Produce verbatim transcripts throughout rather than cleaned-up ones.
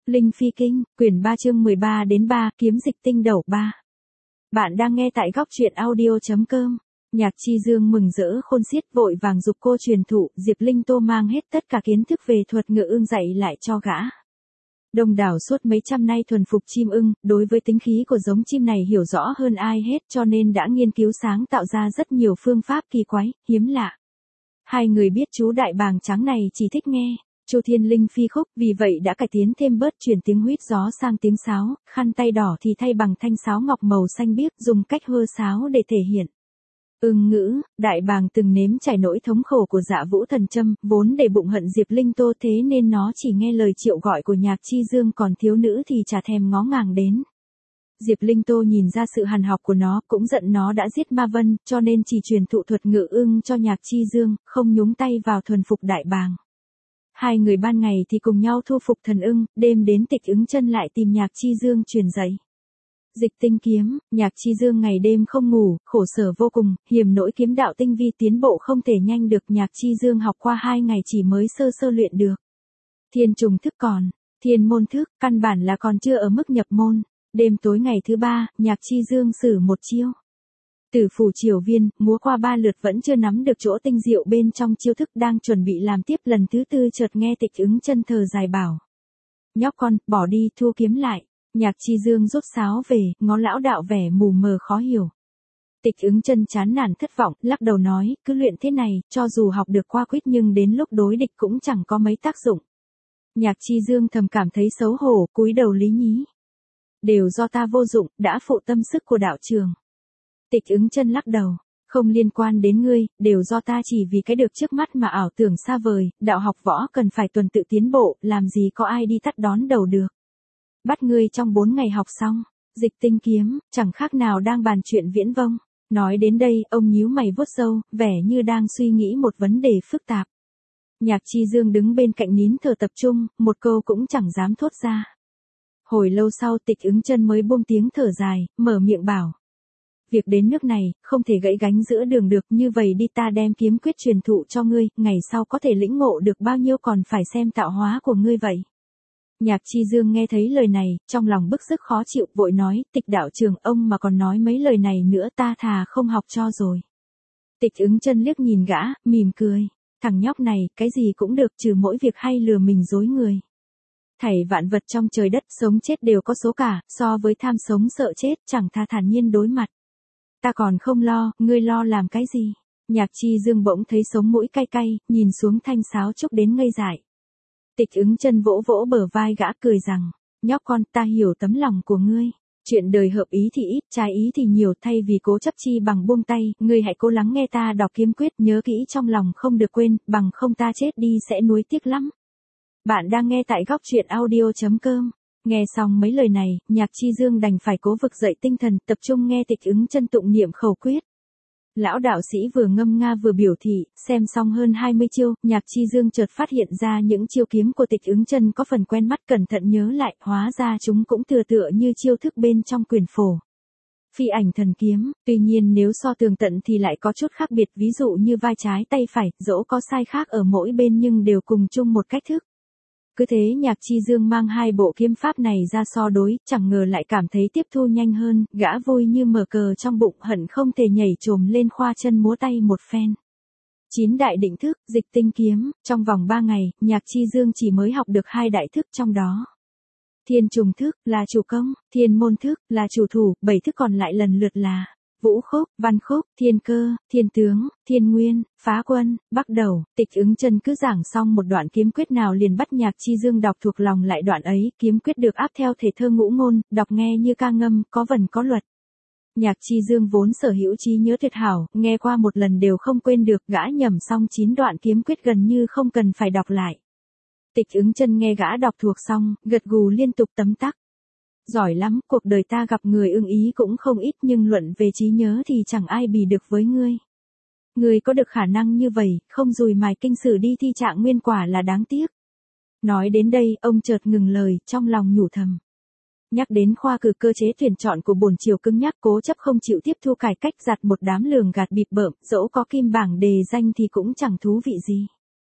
Linh Phi Kinh, quyển ba chương mười ba đến ba, kiếm dịch tinh đầu ba. Bạn đang nghe tại góc truyện audio chấm com. Nhạc Chi Dương mừng rỡ khôn xiết vội vàng giục cô truyền thụ, Diệp Linh Tô mang hết tất cả kiến thức về thuật ngự ưng dạy lại cho gã. Đông đảo suốt mấy trăm nay thuần phục chim ưng, đối với tính khí của giống chim này hiểu rõ hơn ai hết cho nên đã nghiên cứu sáng tạo ra rất nhiều phương pháp kỳ quái, hiếm lạ. Hai người biết chú đại bàng trắng này chỉ thích nghe Chu Thiên Linh Phi khúc, vì vậy đã cải tiến thêm bớt chuyển tiếng huýt gió sang tiếng sáo, khăn tay đỏ thì thay bằng thanh sáo ngọc màu xanh biếc, dùng cách hơ sáo để thể hiện. Ưng ngữ, đại bàng từng nếm trải nỗi thống khổ của Dạ Vũ Thần Châm, vốn để bụng hận Diệp Linh Tô thế nên nó chỉ nghe lời triệu gọi của Nhạc Chi Dương, còn thiếu nữ thì chả thèm ngó ngàng đến. Diệp Linh Tô nhìn ra sự hằn học của nó, cũng giận nó đã giết Ma Vân, cho nên chỉ truyền thụ thuật ngự ưng cho Nhạc Chi Dương, không nhúng tay vào thuần phục đại bàng. Hai người ban ngày thì cùng nhau thu phục thần ưng, đêm đến Tịch Ứng Chân lại tìm Nhạc Chi Dương truyền dạy dịch tinh kiếm. Nhạc Chi Dương ngày đêm không ngủ, khổ sở vô cùng, hiềm nỗi kiếm đạo tinh vi tiến bộ không thể nhanh được. Nhạc Chi Dương học qua hai ngày chỉ mới sơ sơ luyện được. Thiên trùng thức còn, thiên môn thức, căn bản là còn chưa ở mức nhập môn. Đêm tối ngày thứ ba, Nhạc Chi Dương sử một chiêu Tử Phủ Triều Viên, múa qua ba lượt vẫn chưa nắm được chỗ tinh diệu bên trong chiêu thức, đang chuẩn bị làm tiếp lần thứ tư chợt nghe Tịch Ứng Chân thở dài bảo: "Nhóc con, bỏ đi, thu kiếm lại." Nhạc Chi Dương rút sáo về, ngó lão đạo vẻ mù mờ khó hiểu. Tịch Ứng Chân chán nản thất vọng, lắc đầu nói: "Cứ luyện thế này, cho dù học được qua quýt nhưng đến lúc đối địch cũng chẳng có mấy tác dụng." Nhạc Chi Dương thầm cảm thấy xấu hổ, cúi đầu lý nhí: "Đều do ta vô dụng, đã phụ tâm sức của đạo trường." Tịch Ứng Chân lắc đầu: "Không liên quan đến ngươi, đều do ta chỉ vì cái được trước mắt mà ảo tưởng xa vời, đạo học võ cần phải tuần tự tiến bộ, làm gì có ai đi tắt đón đầu được. Bắt ngươi trong bốn ngày học xong dịch tinh kiếm, chẳng khác nào đang bàn chuyện viễn vông." Nói đến đây, ông nhíu mày vuốt râu, vẻ như đang suy nghĩ một vấn đề phức tạp. Nhạc Chi Dương đứng bên cạnh nín thở tập trung, một câu cũng chẳng dám thốt ra. Hồi lâu sau Tịch Ứng Chân mới buông tiếng thở dài, mở miệng bảo: "Việc đến nước này, không thể gãy gánh giữa đường được, như vậy đi, ta đem kiếm quyết truyền thụ cho ngươi, ngày sau có thể lĩnh ngộ được bao nhiêu còn phải xem tạo hóa của ngươi vậy." Nhạc Chi Dương nghe thấy lời này, trong lòng bức sức khó chịu, vội nói: "Tịch đạo trường, ông mà còn nói mấy lời này nữa ta thà không học cho rồi." Tịch Ứng Chân liếc nhìn gã, mỉm cười: "Thằng nhóc này, cái gì cũng được trừ mỗi việc hay lừa mình dối người. Thảy vạn vật trong trời đất, sống chết đều có số cả, so với tham sống sợ chết, chẳng thà thản nhiên đối mặt. Ta còn không lo, ngươi lo làm cái gì?" Nhạc Chi Dương bỗng thấy sống mũi cay cay, nhìn xuống thanh sáo trúc đến ngây dại. Tịch Ứng Chân vỗ vỗ bờ vai gã, cười rằng: "Nhóc con, ta hiểu tấm lòng của ngươi. Chuyện đời hợp ý thì ít, trái ý thì nhiều, thay vì cố chấp chi bằng buông tay, ngươi hãy cố lắng nghe ta đọc kiếm quyết, nhớ kỹ trong lòng không được quên, bằng không ta chết đi sẽ nuối tiếc lắm." Bạn đang nghe tại góc truyện audio chấm com. Nghe xong mấy lời này, Nhạc Chi Dương đành phải cố vực dậy tinh thần, tập trung nghe Tịch Ứng Chân tụng niệm khẩu quyết. Lão đạo sĩ vừa ngâm nga vừa biểu thị, xem xong hơn hai mươi chiêu, Nhạc Chi Dương chợt phát hiện ra những chiêu kiếm của Tịch Ứng Chân có phần quen mắt, cẩn thận nhớ lại, hóa ra chúng cũng tựa tựa như chiêu thức bên trong quyển phổ Phi Ảnh Thần Kiếm, tuy nhiên nếu so tường tận thì lại có chút khác biệt, ví dụ như vai trái tay phải, dẫu có sai khác ở mỗi bên nhưng đều cùng chung một cách thức. Cứ thế Nhạc Chi Dương mang hai bộ kiếm pháp này ra so đối, chẳng ngờ lại cảm thấy tiếp thu nhanh hơn, gã vui như mở cờ trong bụng, hận không thể nhảy chồm lên khoa chân múa tay một phen. Chín đại định thức, dịch tinh kiếm, trong vòng ba ngày, Nhạc Chi Dương chỉ mới học được hai đại thức trong đó. Thiên trùng thức, là chủ công, thiên môn thức, là chủ thủ, bảy thức còn lại lần lượt là Vũ khúc, Văn khúc, Thiên cơ, Thiên tướng, Thiên nguyên, Phá quân, Bắc đầu. Tịch Ứng Chân cứ giảng xong một đoạn kiếm quyết nào liền bắt Nhạc Chi Dương đọc thuộc lòng lại đoạn ấy, kiếm quyết được áp theo thể thơ ngũ ngôn, đọc nghe như ca ngâm, có vần có luật. Nhạc Chi Dương vốn sở hữu trí nhớ tuyệt hảo, nghe qua một lần đều không quên được, gã nhẩm xong chín đoạn kiếm quyết gần như không cần phải đọc lại. Tịch Ứng Chân nghe gã đọc thuộc xong, gật gù liên tục tấm tắc: "Giỏi lắm, cuộc đời ta gặp người ưng ý cũng không ít, nhưng luận về trí nhớ thì chẳng ai bì được với ngươi. Ngươi có được khả năng như vậy, không dùi mài kinh sử đi thi trạng nguyên quả là đáng tiếc." Nói đến đây, ông chợt ngừng lời, trong lòng nhủ thầm. Nhắc đến khoa cử cơ chế tuyển chọn của bổn triều cứng nhắc, cố chấp không chịu tiếp thu cải cách, giặt một đám lường gạt bịp bợm, dẫu có kim bảng đề danh thì cũng chẳng thú vị gì.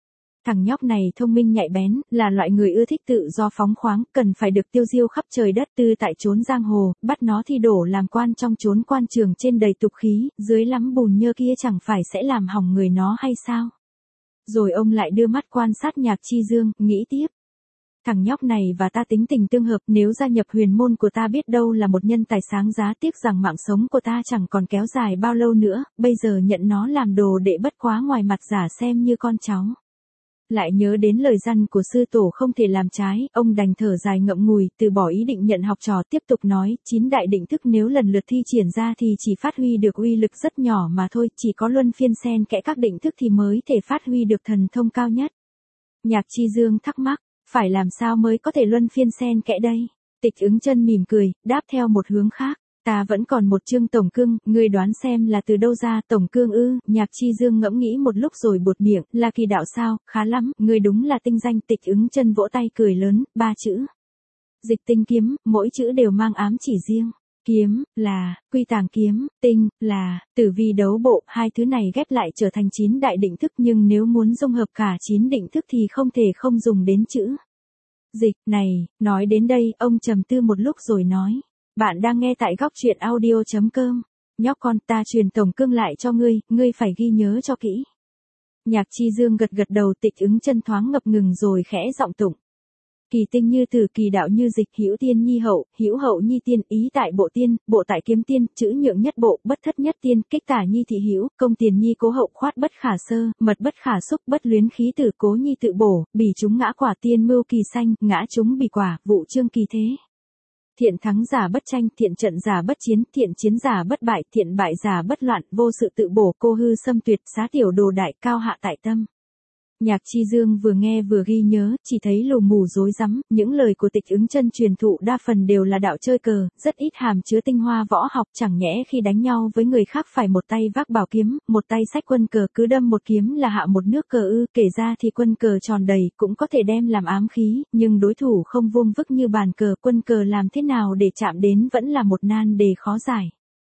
Thằng nhóc này thông minh nhạy bén, là loại người ưa thích tự do phóng khoáng, cần phải được tiêu diêu khắp trời đất tư tại chốn giang hồ, bắt nó thi đổ làm quan trong chốn quan trường trên đầy tục khí, dưới lắm bùn nhơ kia chẳng phải sẽ làm hỏng người nó hay sao? Rồi ông lại đưa mắt quan sát Nhạc Chi Dương, nghĩ tiếp. Thằng nhóc này và ta tính tình tương hợp, nếu gia nhập huyền môn của ta biết đâu là một nhân tài sáng giá, tiếc rằng mạng sống của ta chẳng còn kéo dài bao lâu nữa, bây giờ nhận nó làm đồ đệ bất quá ngoài mặt giả xem như con cháu. Lại nhớ đến lời răn của sư tổ không thể làm trái, ông đành thở dài ngậm ngùi, từ bỏ ý định nhận học trò, tiếp tục nói, chín đại định thức nếu lần lượt thi triển ra thì chỉ phát huy được uy lực rất nhỏ mà thôi, chỉ có luân phiên xen kẽ các định thức thì mới thể phát huy được thần thông cao nhất. Nhạc Chi Dương thắc mắc, phải làm sao mới có thể luân phiên xen kẽ đây? Tịch Ứng Chân mỉm cười, đáp theo một hướng khác. Ta vẫn còn một chương tổng cương, ngươi đoán xem là từ đâu ra, tổng cương ư? Nhạc Chi Dương ngẫm nghĩ một lúc rồi buột miệng, là kỳ đạo sao, khá lắm, ngươi đúng là tinh danh. Tịch Ứng Chân vỗ tay cười lớn, ba chữ. Dịch tinh kiếm, mỗi chữ đều mang ám chỉ riêng. Kiếm, là, quy tàng kiếm, tinh, là, tử vi đấu bộ, hai thứ này ghép lại trở thành chín đại định thức, nhưng nếu muốn dung hợp cả chín định thức thì không thể không dùng đến chữ dịch. Này, nói đến đây, ông trầm tư một lúc rồi nói. Bạn đang nghe tại góc truyện audio chấm com. Nhóc con, ta truyền tổng cương lại cho ngươi, ngươi phải ghi nhớ cho kỹ. Nhạc Chi Dương gật gật đầu. Tịch Ứng Chân thoáng ngập ngừng rồi khẽ giọng tụng. Kỳ tinh như tử, kỳ đạo như dịch, hữu tiên nhi hậu, hữu hậu nhi tiên, ý tại bộ tiên, bộ tại kiếm tiên, chữ nhượng nhất bộ, bất thất nhất tiên, kích tả nhi thị hữu, công tiền nhi cố hậu, khoát bất khả sơ, mật bất khả xúc, bất luyến khí tử, cố nhi tự bổ, bỉ chúng ngã quả tiên mưu kỳ xanh, ngã chúng bỉ quả, vụ trương kỳ thế. Thiện thắng giả bất tranh, thiện trận giả bất chiến, thiện chiến giả bất bại, thiện bại giả bất loạn, vô sự tự bổ, cô hư xâm tuyệt, xá tiểu đồ đại, cao hạ tại tâm. Nhạc Chi Dương vừa nghe vừa ghi nhớ, chỉ thấy lù mù rối rắm, những lời của Tịch Ứng Chân truyền thụ đa phần đều là đạo chơi cờ, rất ít hàm chứa tinh hoa võ học, chẳng nhẽ khi đánh nhau với người khác phải một tay vác bảo kiếm, một tay xách quân cờ, cứ đâm một kiếm là hạ một nước cờ ư? Kể ra thì quân cờ tròn đầy cũng có thể đem làm ám khí, nhưng đối thủ không vuông vức như bàn cờ, quân cờ làm thế nào để chạm đến vẫn là một nan đề khó giải.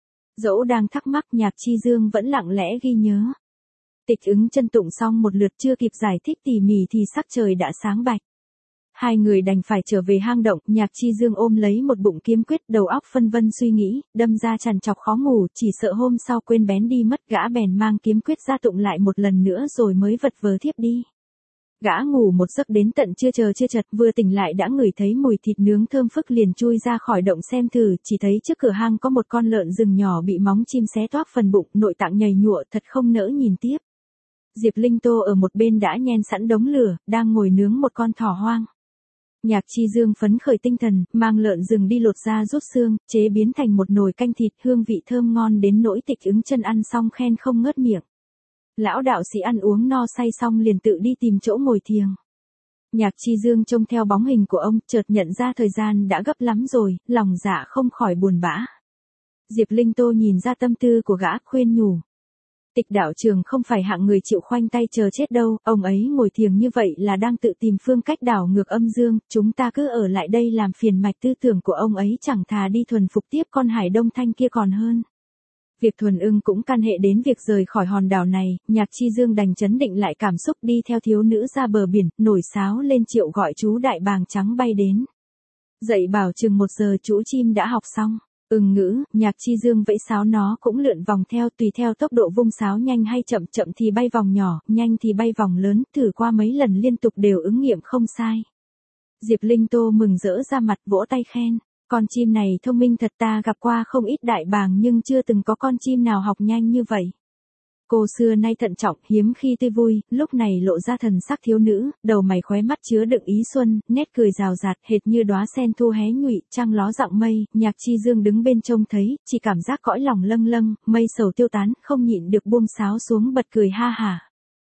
Dẫu đang thắc mắc, Nhạc Chi Dương vẫn lặng lẽ ghi nhớ. Tịch Ứng Chân tụng xong một lượt chưa kịp giải thích tỉ mỉ thì sắc trời đã sáng bạch. Hai người đành phải trở về hang động, Nhạc Chi Dương ôm lấy một bụng kiếm quyết, đầu óc phân vân suy nghĩ, đâm ra trằn trọc khó ngủ, chỉ sợ hôm sau quên bén đi mất, gã bèn mang kiếm quyết ra tụng lại một lần nữa rồi mới vật vờ thiếp đi. Gã ngủ một giấc đến tận trưa chờ chưa chật, vừa tỉnh lại đã ngửi thấy mùi thịt nướng thơm phức, liền chui ra khỏi động xem thử, chỉ thấy trước cửa hang có một con lợn rừng nhỏ bị móng chim xé toác phần bụng, nội tạng nhầy nhụa, thật không nỡ nhìn tiếp. Diệp Linh Tô ở một bên đã nhen sẵn đống lửa, đang ngồi nướng một con thỏ hoang. Nhạc Chi Dương phấn khởi tinh thần, mang lợn rừng đi lột da rút xương, chế biến thành một nồi canh thịt, hương vị thơm ngon đến nỗi Tịch Ứng Chân ăn xong khen không ngớt miệng. Lão đạo sĩ ăn uống no say xong liền tự đi tìm chỗ ngồi thiềng. Nhạc Chi Dương trông theo bóng hình của ông, chợt nhận ra thời gian đã gấp lắm rồi, lòng dạ không khỏi buồn bã. Diệp Linh Tô nhìn ra tâm tư của gã, khuyên nhủ. Tịch đạo trường không phải hạng người chịu khoanh tay chờ chết đâu, ông ấy ngồi thiềng như vậy là đang tự tìm phương cách đảo ngược âm dương, chúng ta cứ ở lại đây làm phiền mạch tư tưởng của ông ấy, chẳng thà đi thuần phục tiếp con Hải Đông Thanh kia còn hơn. Việc Thuần Ưng cũng can hệ đến việc rời khỏi hòn đảo này, Nhạc Chi Dương đành trấn định lại cảm xúc, đi theo thiếu nữ ra bờ biển, nổi sáo lên triệu gọi chú đại bàng trắng bay đến. Dậy bảo chừng một giờ chú chim đã học xong. Ưng ngữ, Nhạc Chi Dương vẫy sáo nó cũng lượn vòng theo, tùy theo tốc độ vung sáo nhanh hay chậm, chậm thì bay vòng nhỏ, nhanh thì bay vòng lớn, thử qua mấy lần liên tục đều ứng nghiệm không sai. Diệp Linh Tô mừng rỡ ra mặt, vỗ tay khen, con chim này thông minh thật, ta gặp qua không ít đại bàng nhưng chưa từng có con chim nào học nhanh như vậy. Cô xưa nay thận trọng, hiếm khi tươi vui, lúc này lộ ra thần sắc thiếu nữ, đầu mày khóe mắt chứa đựng ý xuân, nét cười rào rạt, hệt như đóa sen thu hé nhụy, trăng ló rạng mây. Nhạc Chi Dương đứng bên trông thấy, chỉ cảm giác cõi lòng lâng lâng, mây sầu tiêu tán, không nhịn được buông sáo xuống bật cười ha hả.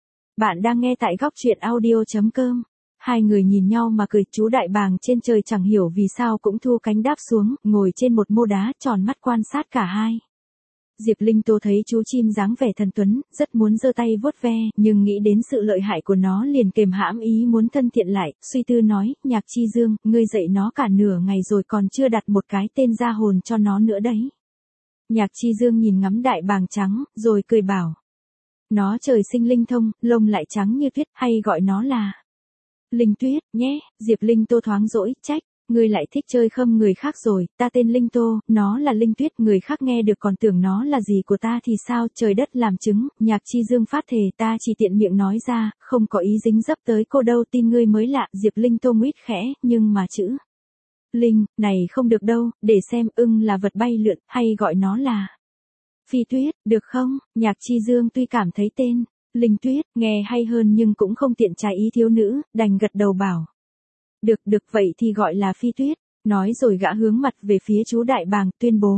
Bạn đang nghe tại góc truyện audio chấm com. Hai người nhìn nhau mà cười, chú đại bàng trên trời chẳng hiểu vì sao cũng thu cánh đáp xuống, ngồi trên một mô đá, tròn mắt quan sát cả hai. Diệp Linh Tô thấy chú chim dáng vẻ thần tuấn, rất muốn giơ tay vuốt ve, nhưng nghĩ đến sự lợi hại của nó liền kềm hãm ý muốn thân thiện lại, suy tư nói, Nhạc Chi Dương, ngươi dạy nó cả nửa ngày rồi còn chưa đặt một cái tên ra hồn cho nó nữa đấy. Nhạc Chi Dương nhìn ngắm đại bàng trắng, rồi cười bảo. Nó trời sinh linh thông, lông lại trắng như tuyết, hay gọi nó là Linh Tuyết, nhé. Diệp Linh Tô thoáng dỗi, trách. Ngươi lại thích chơi khâm người khác rồi, ta tên Linh Tô, nó là Linh Tuyết, người khác nghe được còn tưởng nó là gì của ta thì sao, trời đất làm chứng, Nhạc Chi Dương phát thề, ta chỉ tiện miệng nói ra, không có ý dính dấp tới cô đâu, tin ngươi mới lạ. Diệp Linh Tô nguyết khẽ, nhưng mà chữ Linh, này không được đâu, để xem, ưng là vật bay lượn, hay gọi nó là Phi Tuyết, được không? Nhạc Chi Dương tuy cảm thấy tên Linh Tuyết nghe hay hơn nhưng cũng không tiện trái ý thiếu nữ, đành gật đầu bảo. Được, được, vậy thì gọi là Phi Tuyết. Nói rồi gã hướng mặt về phía chú Đại Bàng, tuyên bố.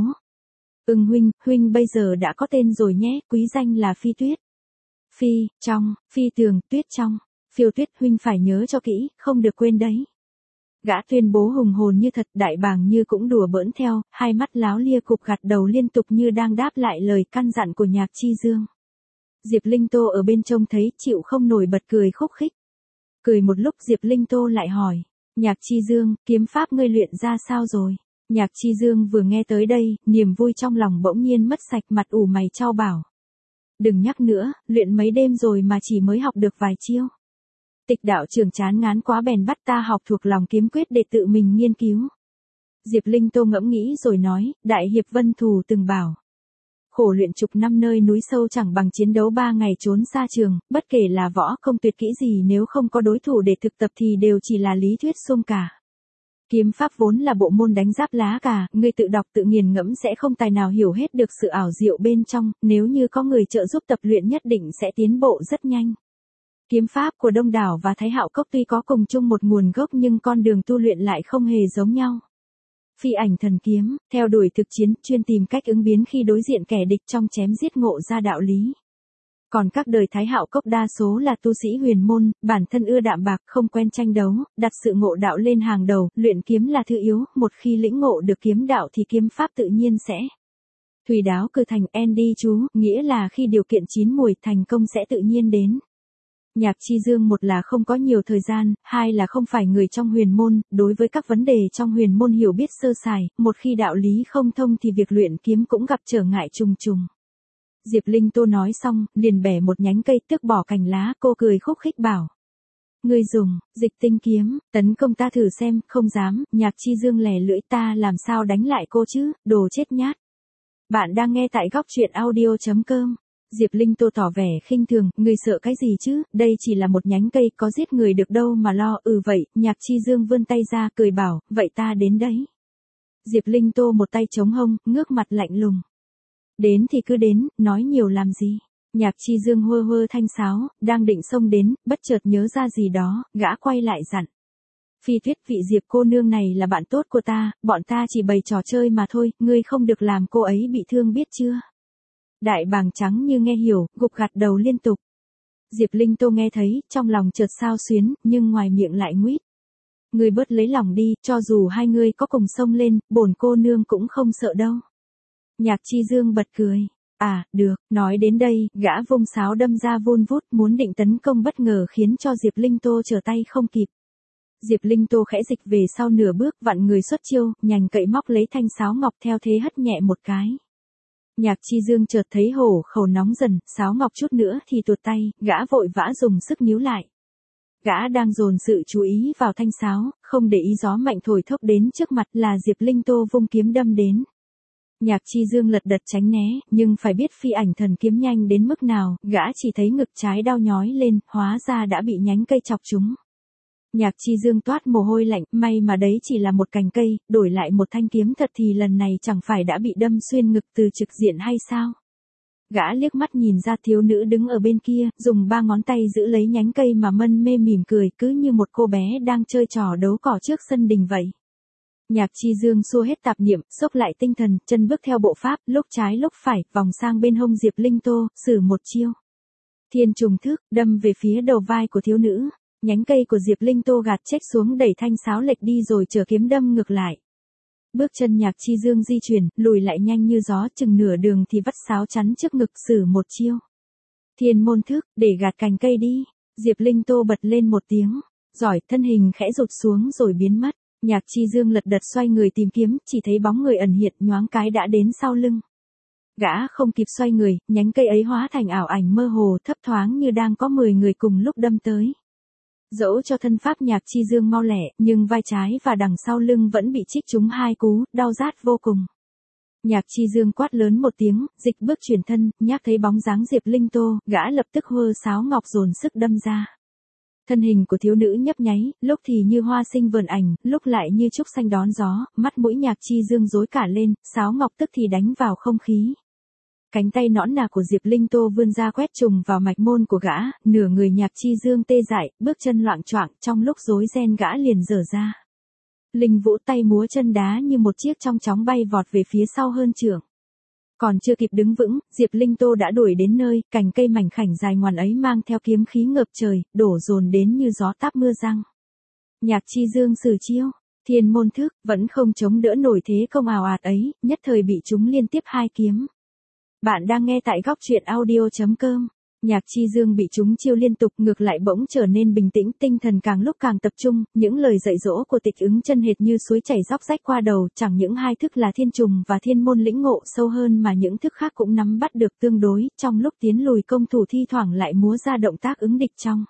Ưng huynh, huynh bây giờ đã có tên rồi nhé, quý danh là Phi Tuyết. Phi, trong, phi tường, tuyết trong. Phiêu Tuyết huynh phải nhớ cho kỹ, không được quên đấy. Gã tuyên bố hùng hồn như thật, Đại Bàng như cũng đùa bỡn theo, hai mắt láo lia cục gật đầu liên tục như đang đáp lại lời căn dặn của Nhạc Chi Dương. Diệp Linh Tô ở bên trông thấy, chịu không nổi bật cười khúc khích. Cười một lúc Diệp Linh Tô lại hỏi. Nhạc Chi Dương, kiếm pháp ngươi luyện ra sao rồi? Nhạc Chi Dương vừa nghe tới đây, niềm vui trong lòng bỗng nhiên mất sạch, mặt ủ mày chau bảo. Đừng nhắc nữa, luyện mấy đêm rồi mà chỉ mới học được vài chiêu. Tịch đạo trưởng chán ngán quá bèn bắt ta học thuộc lòng kiếm quyết để tự mình nghiên cứu. Diệp Linh Tô ngẫm nghĩ rồi nói, Đại hiệp Vân Thù từng bảo. Khổ luyện chục năm nơi núi sâu chẳng bằng chiến đấu ba ngày trốn xa trường, bất kể là võ công tuyệt kỹ gì nếu không có đối thủ để thực tập thì đều chỉ là lý thuyết suông cả. Kiếm pháp vốn là bộ môn đánh giáp lá cả, người tự đọc tự nghiền ngẫm sẽ không tài nào hiểu hết được sự ảo diệu bên trong, nếu như có người trợ giúp tập luyện nhất định sẽ tiến bộ rất nhanh. Kiếm pháp của Đông Đảo và Thái Hạo Cốc tuy có cùng chung một nguồn gốc nhưng con đường tu luyện lại không hề giống nhau. Phi ảnh thần kiếm, theo đuổi thực chiến, chuyên tìm cách ứng biến khi đối diện kẻ địch trong chém giết ngộ ra đạo lý. Còn các đời Thái Hạo Cốc đa số là tu sĩ huyền môn, bản thân ưa đạm bạc, không quen tranh đấu, đặt sự ngộ đạo lên hàng đầu, luyện kiếm là thứ yếu, một khi lĩnh ngộ được kiếm đạo thì kiếm pháp tự nhiên sẽ thủy đáo cử thành, en đi chú, nghĩa là khi điều kiện chín mùi, thành công sẽ tự nhiên đến. Nhạc Chi Dương một là không có nhiều thời gian, hai là không phải người trong huyền môn, đối với các vấn đề trong huyền môn hiểu biết sơ sài, một khi đạo lý không thông thì việc luyện kiếm cũng gặp trở ngại trùng trùng. Diệp Linh Tô nói xong, liền bẻ một nhánh cây tước bỏ cành lá, cô cười khúc khích bảo. Ngươi dùng, dịch tinh kiếm, tấn công ta thử xem, không dám, Nhạc Chi Dương lè lưỡi, ta làm sao đánh lại cô chứ, đồ chết nhát. Bạn đang nghe tại góc truyện audio chấm com. Diệp Linh Tô tỏ vẻ khinh thường, ngươi sợ cái gì chứ, đây chỉ là một nhánh cây, có giết người được đâu mà lo, ừ vậy, Nhạc Chi Dương vươn tay ra, cười bảo, vậy ta đến đấy. Diệp Linh Tô một tay chống hông, ngước mặt lạnh lùng. Đến thì cứ đến, nói nhiều làm gì. Nhạc Chi Dương hơ hơ thanh sáo, đang định xông đến, bất chợt nhớ ra gì đó, gã quay lại dặn. Phi Tuyết, vị Diệp cô nương này là bạn tốt của ta, bọn ta chỉ bày trò chơi mà thôi, ngươi không được làm cô ấy bị thương biết chưa. Đại Bàng trắng như nghe hiểu, gục gặt đầu liên tục. Diệp Linh Tô nghe thấy, trong lòng chợt xao xuyến, nhưng ngoài miệng lại nguýt. Ngươi bớt lấy lòng đi, cho dù hai ngươi có cùng xông lên, bổn cô nương cũng không sợ đâu. Nhạc Chi Dương bật cười. À, được, nói đến đây, gã vung sáo đâm ra vun vút, muốn định tấn công bất ngờ khiến cho Diệp Linh Tô trở tay không kịp. Diệp Linh Tô khẽ dịch về sau nửa bước, vặn người xuất chiêu, nhành cậy móc lấy thanh sáo ngọc theo thế hất nhẹ một cái. Nhạc Chi Dương chợt thấy hổ khẩu nóng dần, sáo ngọc chút nữa thì tuột tay, gã vội vã dùng sức níu lại. Gã đang dồn sự chú ý vào thanh sáo, không để ý gió mạnh thổi thốc đến trước mặt là Diệp Linh Tô vung kiếm đâm đến. Nhạc Chi Dương lật đật tránh né, nhưng phải biết phi ảnh thần kiếm nhanh đến mức nào, gã chỉ thấy ngực trái đau nhói lên, hóa ra đã bị nhánh cây chọc trúng. Nhạc Chi Dương toát mồ hôi lạnh, may mà đấy chỉ là một cành cây, đổi lại một thanh kiếm thật thì lần này chẳng phải đã bị đâm xuyên ngực từ trực diện hay sao? Gã liếc mắt nhìn ra thiếu nữ đứng ở bên kia, dùng ba ngón tay giữ lấy nhánh cây mà mân mê mỉm cười, cứ như một cô bé đang chơi trò đấu cỏ trước sân đình vậy. Nhạc Chi Dương xua hết tạp niệm, xốc lại tinh thần, chân bước theo bộ pháp, lúc trái lúc phải, vòng sang bên hông Diệp Linh Tô, sử một chiêu. Thiên trùng thức, đâm về phía đầu vai của thiếu nữ. Nhánh cây của Diệp Linh Tô gạt chếch xuống đẩy thanh sáo lệch đi rồi trở kiếm đâm ngược lại. Bước chân Nhạc Chi Dương di chuyển, lùi lại nhanh như gió, chừng nửa đường thì vắt sáo chắn trước ngực, sử một chiêu. Thiên môn thức, để gạt cành cây đi. Diệp Linh Tô bật lên một tiếng. Giỏi, thân hình khẽ rụt xuống rồi biến mất. Nhạc Chi Dương lật đật xoay người tìm kiếm, chỉ thấy bóng người ẩn hiện nhoáng cái đã đến sau lưng. Gã không kịp xoay người, nhánh cây ấy hóa thành ảo ảnh mơ hồ thấp thoáng như đang có mười người cùng lúc đâm tới. Dẫu cho thân pháp Nhạc Chi Dương mau lẹ, nhưng vai trái và đằng sau lưng vẫn bị chích trúng hai cú, đau rát vô cùng. Nhạc Chi Dương quát lớn một tiếng, dịch bước chuyển thân, nhác thấy bóng dáng Diệp Linh Tô, gã lập tức hơ sáo ngọc dồn sức đâm ra. Thân hình của thiếu nữ nhấp nháy, lúc thì như hoa sinh vờn ảnh, lúc lại như trúc xanh đón gió, mắt mũi Nhạc Chi Dương rối cả lên, sáo ngọc tức thì đánh vào không khí. Cánh tay nõn nà của Diệp Linh Tô vươn ra quét trùng vào mạch môn của gã, nửa người Nhạc Chi Dương tê dại, bước chân loạng choạng, trong lúc rối ren gã liền dở ra. Linh Vũ tay múa chân đá như một chiếc trong chóng bay vọt về phía sau hơn chưởng. Còn chưa kịp đứng vững, Diệp Linh Tô đã đuổi đến nơi, cành cây mảnh khảnh dài ngoằn ấy mang theo kiếm khí ngập trời, đổ dồn đến như gió táp mưa răng. Nhạc Chi Dương sử chiêu, thiên môn thức, vẫn không chống đỡ nổi thế công ào ạt ấy, nhất thời bị chúng liên tiếp hai kiếm. Bạn đang nghe tại góc truyện audio chấm com. Nhạc Chi Dương bị chúng chiêu liên tục ngược lại bỗng trở nên bình tĩnh, tinh thần càng lúc càng tập trung, những lời dạy dỗ của Tịch Ứng Chân hệt như suối chảy róc rách qua đầu, chẳng những hai thức là thiên trùng và thiên môn lĩnh ngộ sâu hơn mà những thức khác cũng nắm bắt được tương đối, trong lúc tiến lùi công thủ thi thoảng lại múa ra động tác ứng địch trong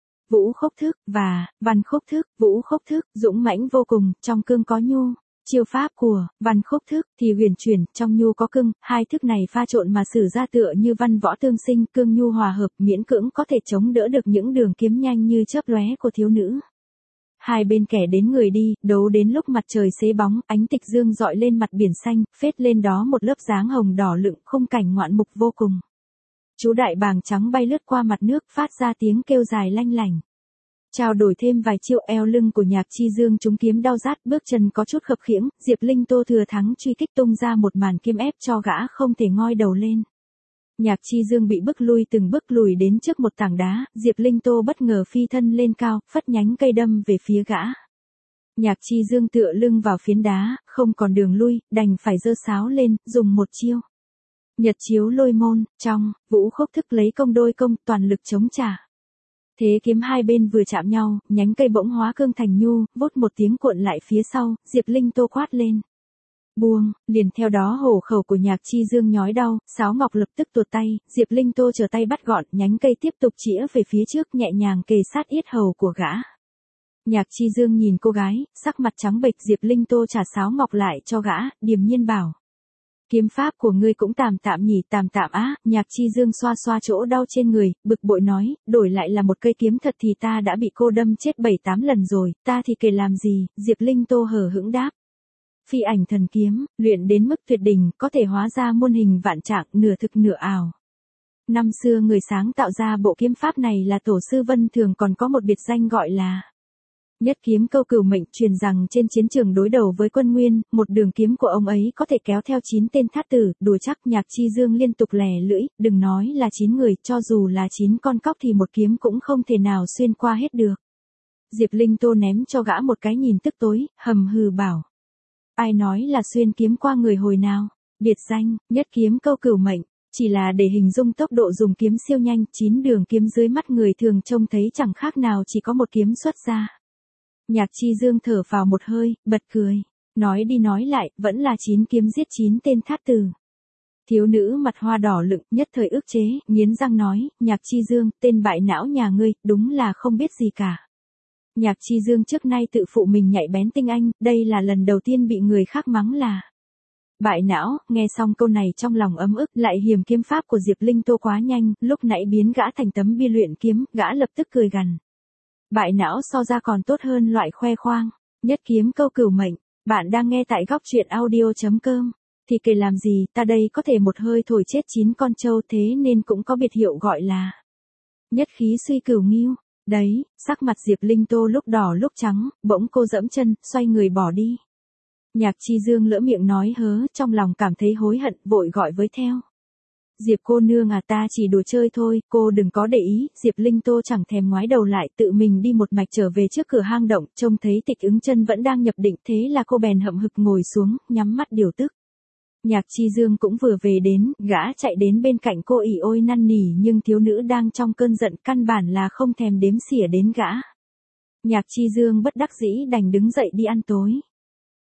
Vũ Khốc Thức và Văn Khốc Thức. Vũ Khốc Thức dũng mãnh vô cùng, trong cương có nhu. Chiêu pháp của Văn Khốc Thức thì huyền chuyển, trong nhu có cương, hai thức này pha trộn mà sử ra tựa như văn võ tương sinh, cương nhu hòa hợp, miễn cưỡng có thể chống đỡ được những đường kiếm nhanh như chớp lóe của thiếu nữ. Hai bên kẻ đến người đi, đấu đến lúc mặt trời xế bóng, ánh tịch dương dọi lên mặt biển xanh, phết lên đó một lớp dáng hồng đỏ lựng, khung cảnh ngoạn mục vô cùng. Chú đại bàng trắng bay lướt qua mặt nước, phát ra tiếng kêu dài lanh lảnh. Trao đổi thêm vài chiêu, eo lưng của Nhạc Chi Dương trúng kiếm đau rát, bước chân có chút khập khiễng, Diệp Linh Tô thừa thắng truy kích tung ra một màn kiếm ép cho gã không thể ngoi đầu lên. Nhạc Chi Dương bị bức lui từng bước lùi đến trước một tảng đá, Diệp Linh Tô bất ngờ phi thân lên cao, phất nhánh cây đâm về phía gã. Nhạc Chi Dương tựa lưng vào phiến đá, không còn đường lui, đành phải giơ sáo lên, dùng một chiêu Nhật chiếu lôi môn, trong Vũ Khốc Thức lấy công đôi công, toàn lực chống trả. Thế kiếm hai bên vừa chạm nhau, nhánh cây bỗng hóa cương thành nhu, vút một tiếng cuộn lại phía sau, Diệp Linh Tô quát lên. Buông, liền theo đó hổ khẩu của Nhạc Chi Dương nhói đau, sáo ngọc lập tức tuột tay, Diệp Linh Tô trở tay bắt gọn, nhánh cây tiếp tục chĩa về phía trước nhẹ nhàng kề sát yết hầu của gã. Nhạc Chi Dương nhìn cô gái, sắc mặt trắng bệch, Diệp Linh Tô trả sáo ngọc lại cho gã, điềm nhiên bảo. Kiếm pháp của ngươi cũng tạm tạm nhỉ, tạm tạm á. Nhạc Chi Dương xoa xoa chỗ đau trên người, bực bội nói, đổi lại là một cây kiếm thật thì ta đã bị cô đâm chết bảy tám lần rồi, ta thì kể làm gì. Diệp Linh Tô hờ hững đáp. Phi ảnh thần kiếm, luyện đến mức tuyệt đỉnh, có thể hóa ra muôn hình vạn trạng, nửa thực nửa ảo. Năm xưa người sáng tạo ra bộ kiếm pháp này là tổ sư Vân Thường, còn có một biệt danh gọi là Nhất kiếm câu cửu mệnh, truyền rằng trên chiến trường đối đầu với quân Nguyên, một đường kiếm của ông ấy có thể kéo theo chín tên thát tử, đùa chắc. Nhạc Chi Dương liên tục lè lưỡi, đừng nói là chín người, cho dù là chín con cóc thì một kiếm cũng không thể nào xuyên qua hết được. Diệp Linh Tô ném cho gã một cái nhìn tức tối, hầm hừ bảo. Ai nói là xuyên kiếm qua người hồi nào? Biệt danh, nhất kiếm câu cửu mệnh, chỉ là để hình dung tốc độ dùng kiếm siêu nhanh, chín đường kiếm dưới mắt người thường trông thấy chẳng khác nào chỉ có một kiếm xuất ra. Nhạc Chi Dương thở vào một hơi, bật cười. Nói đi nói lại, vẫn là chín kiếm giết chín tên thát tử. Thiếu nữ mặt hoa đỏ lựng, nhất thời ức chế, nghiến răng nói, Nhạc Chi Dương, tên bại não nhà ngươi, đúng là không biết gì cả. Nhạc Chi Dương trước nay tự phụ mình nhạy bén tinh anh, đây là lần đầu tiên bị người khác mắng là bại não. Nghe xong câu này trong lòng ấm ức, lại hiềm kiếm pháp của Diệp Linh Tô quá nhanh, lúc nãy biến gã thành tấm bia luyện kiếm, gã lập tức cười gằn. Bại não so ra còn tốt hơn loại khoe khoang. Nhất kiếm câu cửu mệnh. Bạn đang nghe tại góc truyện audio chấm com. Thì kể làm gì, ta đây có thể một hơi thổi chết chín con trâu, thế nên cũng có biệt hiệu gọi là nhất khí suy cửu nghiêu. Đấy, sắc mặt Diệp Linh Tô lúc đỏ lúc trắng, bỗng cô dẫm chân, xoay người bỏ đi. Nhạc Chi Dương lỡ miệng nói hớ, trong lòng cảm thấy hối hận, vội gọi với theo. Diệp cô nương à, ta chỉ đùa chơi thôi, cô đừng có để ý. Diệp Linh Tô chẳng thèm ngoái đầu lại, tự mình đi một mạch trở về trước cửa hang động, trông thấy Tịch Ứng Chân vẫn đang nhập định, thế là cô bèn hậm hực ngồi xuống, nhắm mắt điều tức. Nhạc Chi Dương cũng vừa về đến, gã chạy đến bên cạnh cô ỉ ôi năn nỉ, nhưng thiếu nữ đang trong cơn giận, căn bản là không thèm đếm xỉa đến gã. Nhạc Chi Dương bất đắc dĩ đành đứng dậy đi ăn tối.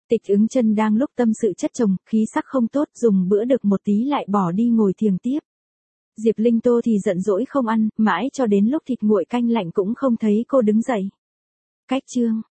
Tịch Ứng Chân đang lúc tâm sự chất chồng, khí sắc không tốt, dùng bữa được một tí lại bỏ đi ngồi thiềng tiếp. Diệp Linh Tô thì giận dỗi không ăn, mãi cho đến lúc thịt nguội canh lạnh cũng không thấy cô đứng dậy. Cách chương